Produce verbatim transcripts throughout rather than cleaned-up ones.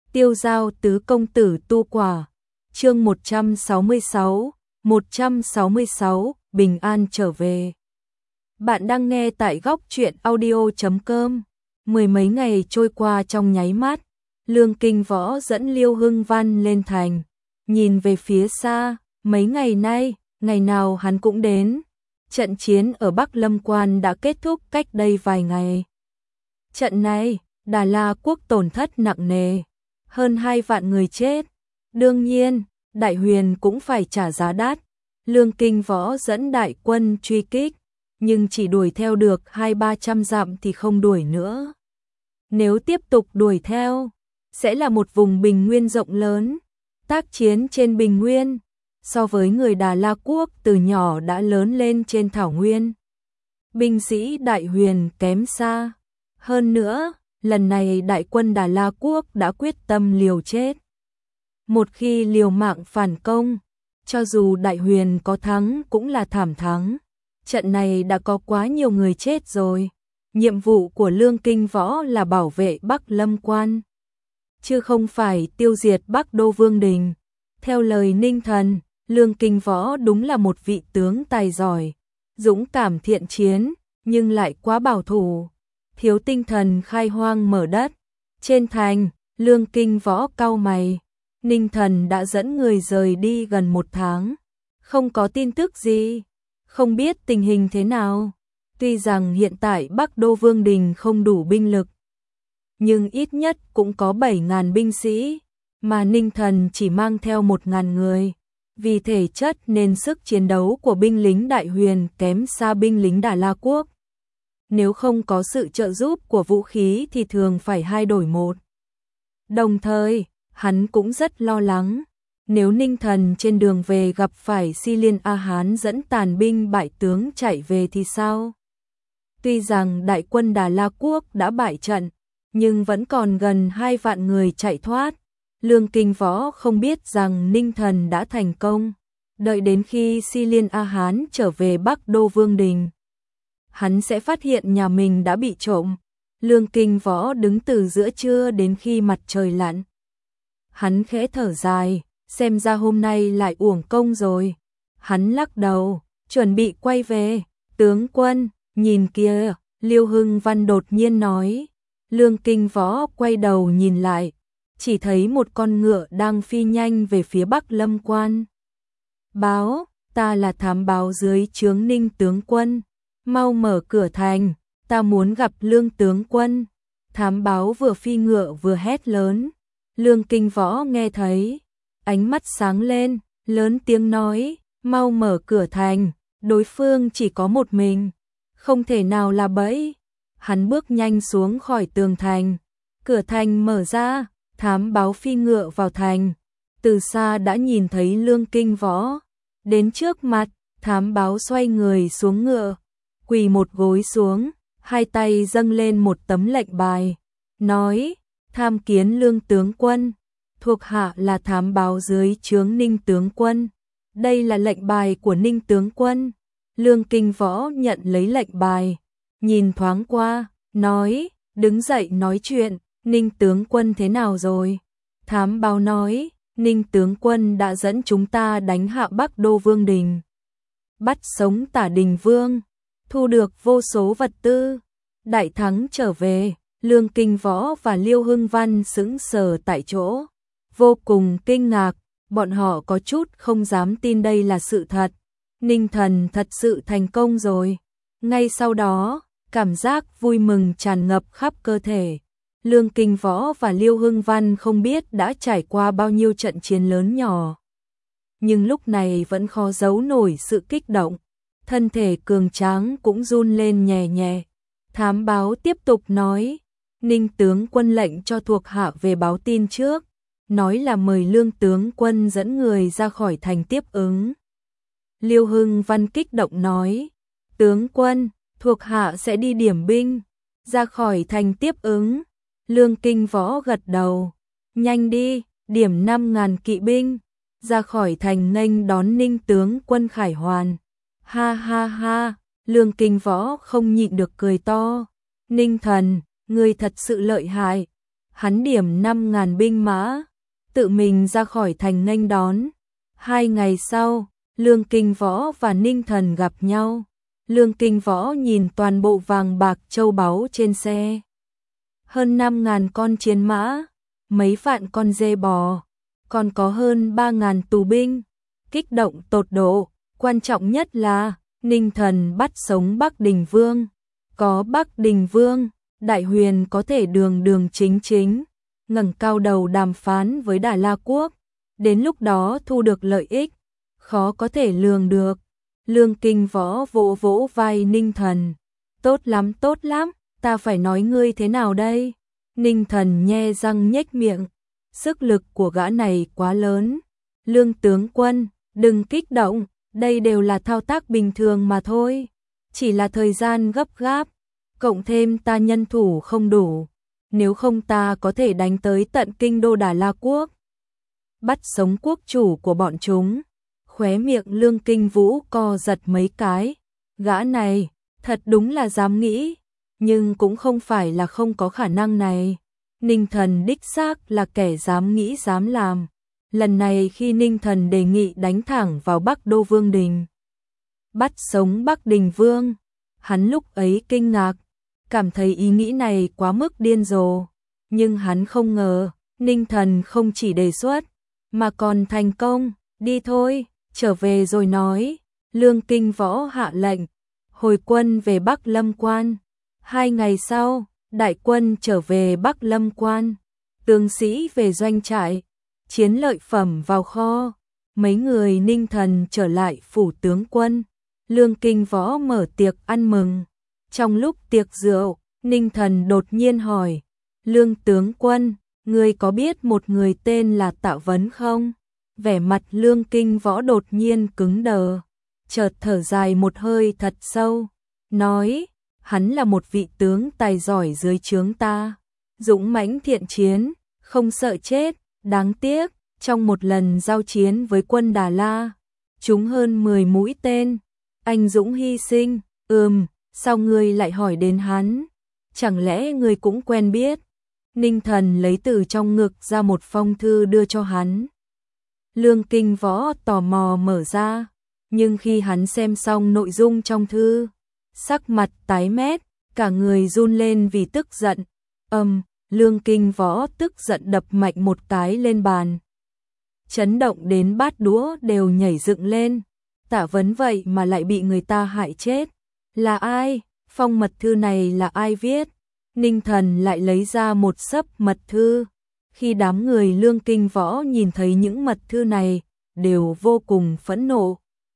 Tiêu giao tứ công tử tu quả. Chương một trăm sáu mươi sáu, một trăm sáu mươi sáu, bình an trở về. Bạn đang nghe tại góc truyện audio chấm com. Mười mấy ngày trôi qua trong nháy mắt, Lương Kinh Võ dẫn Liêu Hưng Văn lên thành, nhìn về phía xa, mấy ngày nay, ngày nào hắn cũng đến. Trận chiến ở Bắc Lâm Quan đã kết thúc cách đây vài ngày. Trận này, Đà La quốc tổn thất nặng nề, hơn hai vạn người chết. Đương nhiên, Đại Huyền cũng phải trả giá đắt. Lương Kinh Võ dẫn đại quân truy kích, nhưng chỉ đuổi theo được hai ba trăm dặm thì không đuổi nữa. Nếu tiếp tục đuổi theo, sẽ là một vùng bình nguyên rộng lớn. Tác chiến trên bình nguyên, so với người Đà La quốc từ nhỏ đã lớn lên trên thảo nguyên, binh sĩ Đại Huyền kém xa. Hơn nữa, lần này đại quân Đà La quốc đã quyết tâm liều chết. Một khi liều mạng phản công, cho dù Đại Huyền có thắng cũng là thảm thắng. Trận này đã có quá nhiều người chết rồi. Nhiệm vụ của Lương Kinh Võ là bảo vệ Bắc Lâm Quan, chứ không phải tiêu diệt Bắc Đô Vương Đình. Theo lời Ninh Thần, Lương Kinh Võ đúng là một vị tướng tài giỏi, dũng cảm thiện chiến, nhưng lại quá bảo thủ, thiếu tinh thần khai hoang mở đất. Trên thành, Lương Kinh Võ cau mày. Ninh Thần đã dẫn người rời đi gần một tháng, không có tin tức gì, không biết tình hình thế nào. Tuy rằng hiện tại Bắc Đô Vương Đình không đủ binh lực, nhưng ít nhất cũng có bảy nghìn binh sĩ, mà Ninh Thần chỉ mang theo một nghìn người. Vì thể chất nên sức chiến đấu của binh lính Đại Huyền kém xa binh lính Đà La quốc. Nếu không có sự trợ giúp của vũ khí thì thường phải hai đổi một. Đồng thời, hắn cũng rất lo lắng, nếu Ninh Thần trên đường về gặp phải Si Liên A Hán dẫn tàn binh bại tướng chạy về thì sao? Tuy rằng đại quân Đà La quốc đã bại trận, nhưng vẫn còn gần hai vạn người chạy thoát. Lương Kinh Võ không biết rằng Ninh Thần đã thành công. Đợi đến khi Si Liên A Hán trở về Bắc Đô Vương Đình, hắn sẽ phát hiện nhà mình đã bị trộm. Lương Kinh Võ đứng từ giữa trưa đến khi mặt trời lặn. Hắn khẽ thở dài, xem ra hôm nay lại uổng công rồi. Hắn lắc đầu, chuẩn bị quay về. Tướng quân, nhìn kìa, Liêu Hưng Văn đột nhiên nói. Lương Kinh Võ quay đầu nhìn lại, chỉ thấy một con ngựa đang phi nhanh về phía Bắc Lâm Quan. Báo, ta là thám báo dưới trướng Ninh tướng quân, mau mở cửa thành, ta muốn gặp Lương tướng quân. Thám báo vừa phi ngựa vừa hét lớn. Lương Kinh Võ nghe thấy, ánh mắt sáng lên, lớn tiếng nói, mau mở cửa thành, đối phương chỉ có một mình, không thể nào là bẫy. Hắn bước nhanh xuống khỏi tường thành, cửa thành mở ra, thám báo phi ngựa vào thành, từ xa đã nhìn thấy Lương Kinh Võ. Đến trước mặt, thám báo xoay người xuống ngựa, quỳ một gối xuống, hai tay dâng lên một tấm lệnh bài, nói, tham kiến Lương tướng quân, thuộc hạ là thám báo dưới trướng Ninh tướng quân. Đây là lệnh bài của Ninh tướng quân. Lương Kinh Võ nhận lấy lệnh bài, nhìn thoáng qua, nói, đứng dậy nói chuyện. Ninh tướng quân thế nào rồi? Thám báo nói, Ninh tướng quân đã dẫn chúng ta đánh hạ Bắc Đô Vương Đình, bắt sống Tả Đình Vương, thu được vô số vật tư, đại thắng trở về. Lương Kinh Võ và Liêu Hưng Văn sững sờ tại chỗ, vô cùng kinh ngạc, bọn họ có chút không dám tin đây là sự thật. Ninh Thần thật sự thành công rồi. Ngay sau đó, cảm giác vui mừng tràn ngập khắp cơ thể. Lương Kinh Võ và Liêu Hưng Văn không biết đã trải qua bao nhiêu trận chiến lớn nhỏ, nhưng lúc này vẫn khó giấu nổi sự kích động. Thân thể cường tráng cũng run lên nhẹ nhẹ. Thám báo tiếp tục nói, Ninh tướng quân lệnh cho thuộc hạ về báo tin trước, nói là mời Lương tướng quân dẫn người ra khỏi thành tiếp ứng. Liêu Hưng Văn kích động nói, tướng quân, thuộc hạ sẽ đi điểm binh, ra khỏi thành tiếp ứng. Lương Kinh Võ gật đầu, nhanh đi, điểm năm ngàn kỵ binh, ra khỏi thành nghênh đón Ninh tướng quân khải hoàn. Ha ha ha, Lương Kinh Võ không nhịn được cười to. Ninh Thần, ngươi thật sự lợi hại. Hắn điểm năm ngàn binh mã, tự mình ra khỏi thành nghênh đón. Hai ngày sau, Lương Kinh Võ và Ninh Thần gặp nhau. Lương Kinh Võ nhìn toàn bộ vàng bạc châu báu trên xe. Hơn năm ngàn con chiến mã, mấy vạn con dê bò, còn có hơn ba ngàn tù binh. Kích động tột độ, quan trọng nhất là Ninh Thần bắt sống Bắc Đình Vương. Có Bắc Đình Vương, Đại Huyền có thể đường đường chính chính, ngẩng cao đầu đàm phán với Đà La Quốc. Đến lúc đó thu được lợi ích, khó có thể lường được. Lương Kinh Võ vỗ vỗ vai Ninh Thần. Tốt lắm, tốt lắm, ta phải nói ngươi thế nào đây? Ninh Thần nhe răng nhếch miệng. Sức lực của gã này quá lớn. Lương tướng quân, đừng kích động, đây đều là thao tác bình thường mà thôi. Chỉ là thời gian gấp gáp, cộng thêm ta nhân thủ không đủ. Nếu không ta có thể đánh tới tận kinh đô Đà La Quốc, bắt sống quốc chủ của bọn chúng. Khóe miệng Lương Kinh Vũ co giật mấy cái. Gã này, thật đúng là dám nghĩ, nhưng cũng không phải là không có khả năng này. Ninh Thần đích xác là kẻ dám nghĩ dám làm. Lần này khi Ninh Thần đề nghị đánh thẳng vào Bắc Đô Vương Đình, bắt sống Bắc Đình Vương, hắn lúc ấy kinh ngạc, cảm thấy ý nghĩ này quá mức điên rồ. Nhưng hắn không ngờ, Ninh Thần không chỉ đề xuất, mà còn thành công. Đi thôi, trở về rồi nói. Lương Kinh Võ hạ lệnh, hồi quân về Bắc Lâm Quan. Hai ngày sau, đại quân trở về Bắc Lâm Quan. Tướng sĩ về doanh trại, chiến lợi phẩm vào kho. Mấy người Ninh Thần trở lại phủ tướng quân. Lương Kinh Võ mở tiệc ăn mừng. Trong lúc tiệc rượu, Ninh Thần đột nhiên hỏi, Lương tướng quân, ngươi có biết một người tên là Tạ Vấn không? Vẻ mặt Lương Kinh Võ đột nhiên cứng đờ, chợt thở dài một hơi thật sâu, nói, hắn là một vị tướng tài giỏi dưới trướng ta, dũng mãnh thiện chiến, không sợ chết, đáng tiếc, trong một lần giao chiến với quân Đà La, trúng hơn mười mũi tên, anh dũng hy sinh. Ừm, sao ngươi lại hỏi đến hắn? Chẳng lẽ ngươi cũng quen biết? Ninh Thần lấy từ trong ngực ra một phong thư đưa cho hắn. Lương Kinh Võ tò mò mở ra, nhưng khi hắn xem xong nội dung trong thư, sắc mặt tái mét, cả người run lên vì tức giận. Ầm, Lương Kinh Võ tức giận đập mạnh một cái lên bàn. Chấn động đến bát đũa đều nhảy dựng lên. Tạ Vấn vậy mà lại bị người ta hại chết. Là ai? Phong mật thư này là ai viết? Ninh Thần lại lấy ra một xấp mật thư. Khi đám người Lương Kinh Võ nhìn thấy những mật thư này, đều vô cùng phẫn nộ.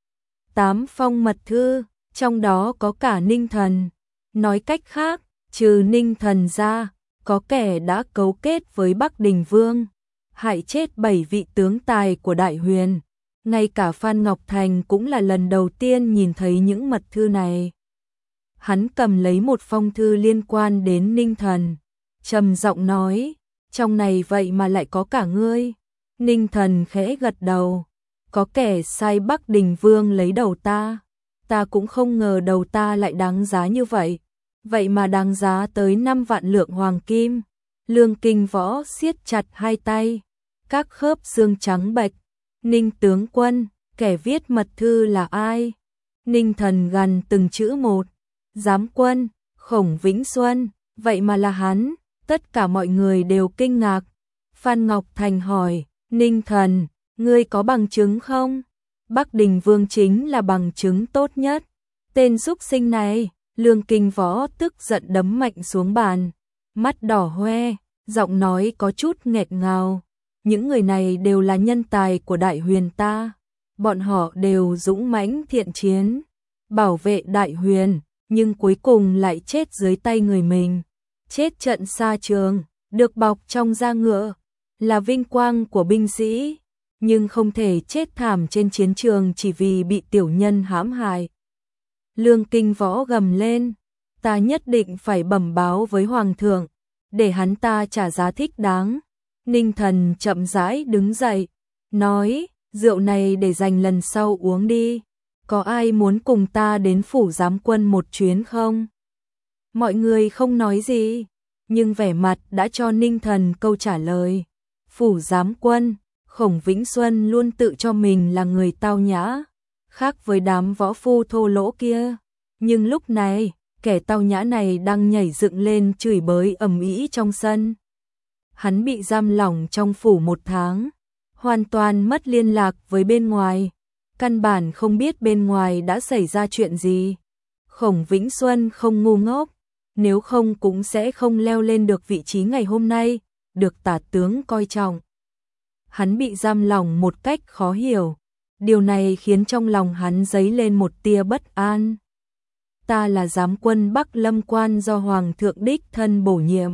Tám phong mật thư, trong đó có cả Ninh Thần. Nói cách khác, trừ Ninh Thần ra, có kẻ đã cấu kết với Bắc Đình Vương, hại chết bảy vị tướng tài của Đại Huyền. Ngay cả Phan Ngọc Thành cũng là lần đầu tiên nhìn thấy những mật thư này. Hắn cầm lấy một phong thư liên quan đến Ninh Thần, trầm giọng nói, trong này vậy mà lại có cả ngươi. Ninh Thần khẽ gật đầu, có kẻ sai Bắc Đình Vương lấy đầu ta, ta cũng không ngờ đầu ta lại đáng giá như vậy, vậy mà đáng giá tới năm vạn lượng hoàng kim. Lương Kinh Võ siết chặt hai tay, các khớp xương trắng bệch. Ninh tướng quân, kẻ viết mật thư là ai? Ninh Thần gằn từng chữ một. Giám quân, Khổng Vĩnh Xuân, vậy mà là hắn. Tất cả mọi người đều kinh ngạc. Phan Ngọc Thành hỏi, Ninh Thần, ngươi có bằng chứng không? Bắc Đình Vương chính là bằng chứng tốt nhất. Tên súc sinh này, Lương Kinh Võ tức giận đấm mạnh xuống bàn, mắt đỏ hoe, giọng nói có chút nghẹt ngào. Những người này đều là nhân tài của Đại Huyền ta, bọn họ đều dũng mãnh thiện chiến, bảo vệ Đại Huyền, nhưng cuối cùng lại chết dưới tay người mình. Chết trận xa trường, được bọc trong da ngựa, là vinh quang của binh sĩ, nhưng không thể chết thảm trên chiến trường chỉ vì bị tiểu nhân hãm hại. Lương Kinh Võ gầm lên, ta nhất định phải bẩm báo với Hoàng thượng, để hắn ta trả giá thích đáng. Ninh Thần chậm rãi đứng dậy, nói, rượu này để dành lần sau uống đi, có ai muốn cùng ta đến phủ giám quân một chuyến không? Mọi người không nói gì, nhưng vẻ mặt đã cho Ninh Thần câu trả lời. Phủ giám quân, Khổng Vĩnh Xuân luôn tự cho mình là người tao nhã, khác với đám võ phu thô lỗ kia. Nhưng lúc này, kẻ tao nhã này đang nhảy dựng lên chửi bới ầm ĩ trong sân. Hắn bị giam lỏng trong phủ một tháng, hoàn toàn mất liên lạc với bên ngoài, căn bản không biết bên ngoài đã xảy ra chuyện gì. Khổng Vĩnh Xuân không ngu ngốc, nếu không cũng sẽ không leo lên được vị trí ngày hôm nay, được tả tướng coi trọng. Hắn bị giam lỏng một cách khó hiểu, điều này khiến trong lòng hắn dấy lên một tia bất an. Ta là giám quân Bắc Lâm Quan do Hoàng thượng đích thân bổ nhiệm.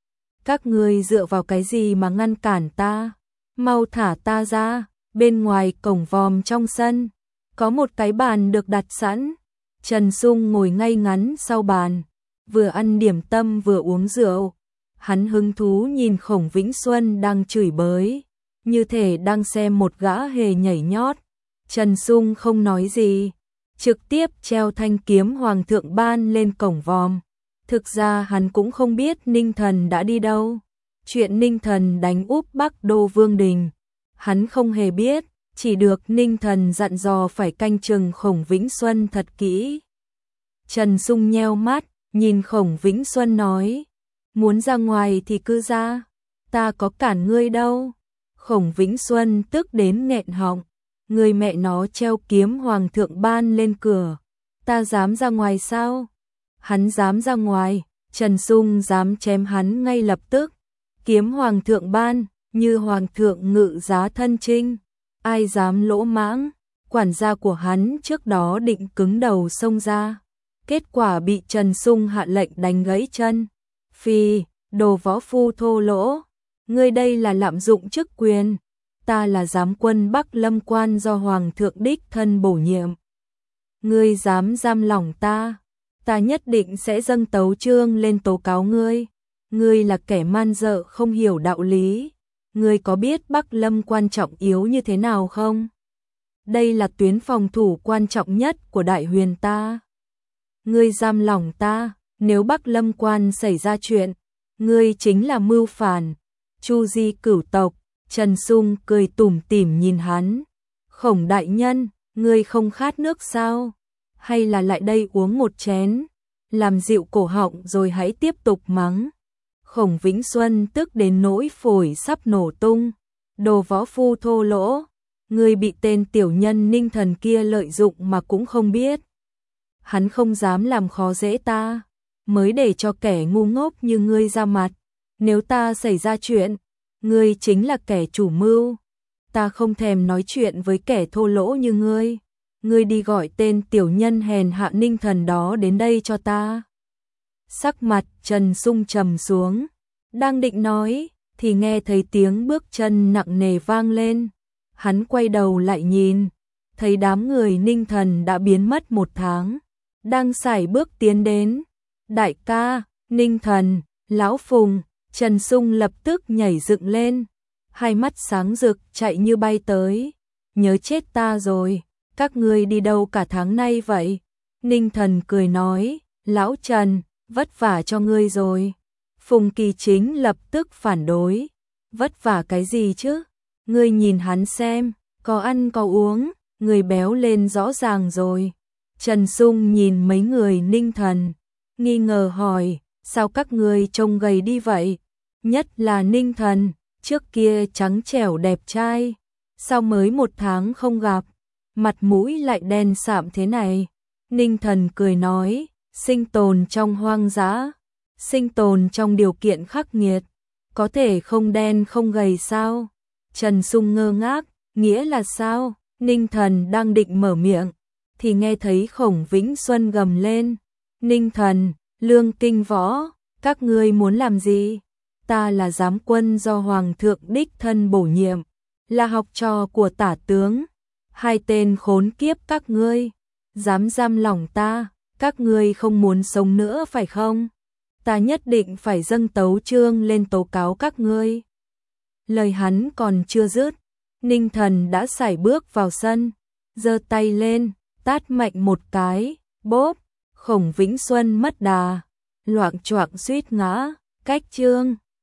Các ngươi dựa vào cái gì mà ngăn cản ta? Mau thả ta ra. Bên ngoài cổng vòm trong sân, có một cái bàn được đặt sẵn. Trần Sung ngồi ngay ngắn sau bàn, vừa ăn điểm tâm vừa uống rượu. Hắn hứng thú nhìn Khổng Vĩnh Xuân đang chửi bới, như thể đang xem một gã hề nhảy nhót. Trần Sung không nói gì, trực tiếp treo thanh kiếm Hoàng thượng ban lên cổng vòm. Thực ra hắn cũng không biết Ninh Thần đã đi đâu. Chuyện Ninh Thần đánh úp Bắc Đô Vương Đình, hắn không hề biết, chỉ được Ninh Thần dặn dò phải canh chừng Khổng Vĩnh Xuân thật kỹ. Trần Sung nheo mắt, nhìn Khổng Vĩnh Xuân nói, muốn ra ngoài thì cứ ra, ta có cản ngươi đâu. Khổng Vĩnh Xuân tức đến nghẹn họng, người mẹ nó treo kiếm Hoàng thượng ban lên cửa, ta dám ra ngoài sao? Hắn dám ra ngoài, Trần Sung dám chém hắn ngay lập tức. Kiếm Hoàng thượng ban, như Hoàng thượng ngự giá thân chinh, ai dám lỗ mãng. Quản gia của hắn trước đó định cứng đầu xông ra, kết quả bị Trần Sung hạ lệnh đánh gãy chân. Phi, đồ võ phu thô lỗ, ngươi đây là lạm dụng chức quyền. Ta là giám quân Bắc Lâm Quan do Hoàng thượng đích thân bổ nhiệm. Ngươi dám giam lỏng ta, ta nhất định sẽ dâng tấu chương lên tố cáo ngươi. Ngươi là kẻ man dợ không hiểu đạo lý. Ngươi có biết Bắc Lâm quan trọng yếu như thế nào không? Đây là tuyến phòng thủ quan trọng nhất của Đại Huyền ta. Ngươi giam lỏng ta, nếu Bắc Lâm quan xảy ra chuyện, ngươi chính là mưu phản, chu di cửu tộc. Trần Sung cười tủm tỉm nhìn hắn. Khổng đại nhân, ngươi không khát nước sao? Hay là lại đây uống một chén, làm dịu cổ họng rồi hãy tiếp tục mắng. Khổng Vĩnh Xuân tức đến nỗi phổi sắp nổ tung. Đồ võ phu thô lỗ, ngươi bị tên tiểu nhân Ninh Thần kia lợi dụng mà cũng không biết. Hắn không dám làm khó dễ ta, mới để cho kẻ ngu ngốc như ngươi ra mặt. Nếu ta xảy ra chuyện, ngươi chính là kẻ chủ mưu. Ta không thèm nói chuyện với kẻ thô lỗ như ngươi. Ngươi đi gọi tên tiểu nhân hèn hạ Ninh Thần đó đến đây cho ta. Sắc mặt Trần Sung trầm xuống, đang định nói, thì nghe thấy tiếng bước chân nặng nề vang lên. Hắn quay đầu lại nhìn, thấy đám người Ninh Thần đã biến mất một tháng, đang sải bước tiến đến. Đại ca, Ninh Thần, Lão Phùng. Trần Sung lập tức nhảy dựng lên, hai mắt sáng rực chạy như bay tới. Nhớ chết ta rồi, các ngươi đi đâu cả tháng nay vậy? Ninh Thần cười nói, Lão Trần, vất vả cho ngươi rồi. Phùng Kỳ Chính lập tức phản đối, vất vả cái gì chứ? Ngươi nhìn hắn xem, có ăn có uống, người béo lên rõ ràng rồi. Trần Sung nhìn mấy người Ninh Thần, nghi ngờ hỏi, sao các ngươi trông gầy đi vậy? Nhất là Ninh Thần, trước kia trắng trẻo đẹp trai, sao mới một tháng không gặp, mặt mũi lại đen sạm thế này? Ninh Thần cười nói, sinh tồn trong hoang dã, sinh tồn trong điều kiện khắc nghiệt, có thể không đen không gầy sao? Trần Sung ngơ ngác, nghĩa là sao? Ninh Thần đang định mở miệng, thì nghe thấy Khổng Vĩnh Xuân gầm lên, Ninh Thần, Lương Kinh Võ, các ngươi muốn làm gì? Ta là giám quân do Hoàng thượng đích thân bổ nhiệm, là học trò của tả tướng. Hai tên khốn kiếp các ngươi, dám giam lỏng ta, các ngươi không muốn sống nữa phải không? Ta nhất định phải dâng tấu chương lên tố cáo các ngươi. Lời hắn còn chưa dứt, Ninh Thần đã sải bước vào sân, giơ tay lên, tát mạnh một cái, bốp. Khổng Vĩnh Xuân mất đà, loạng choạng suýt ngã. Cách chương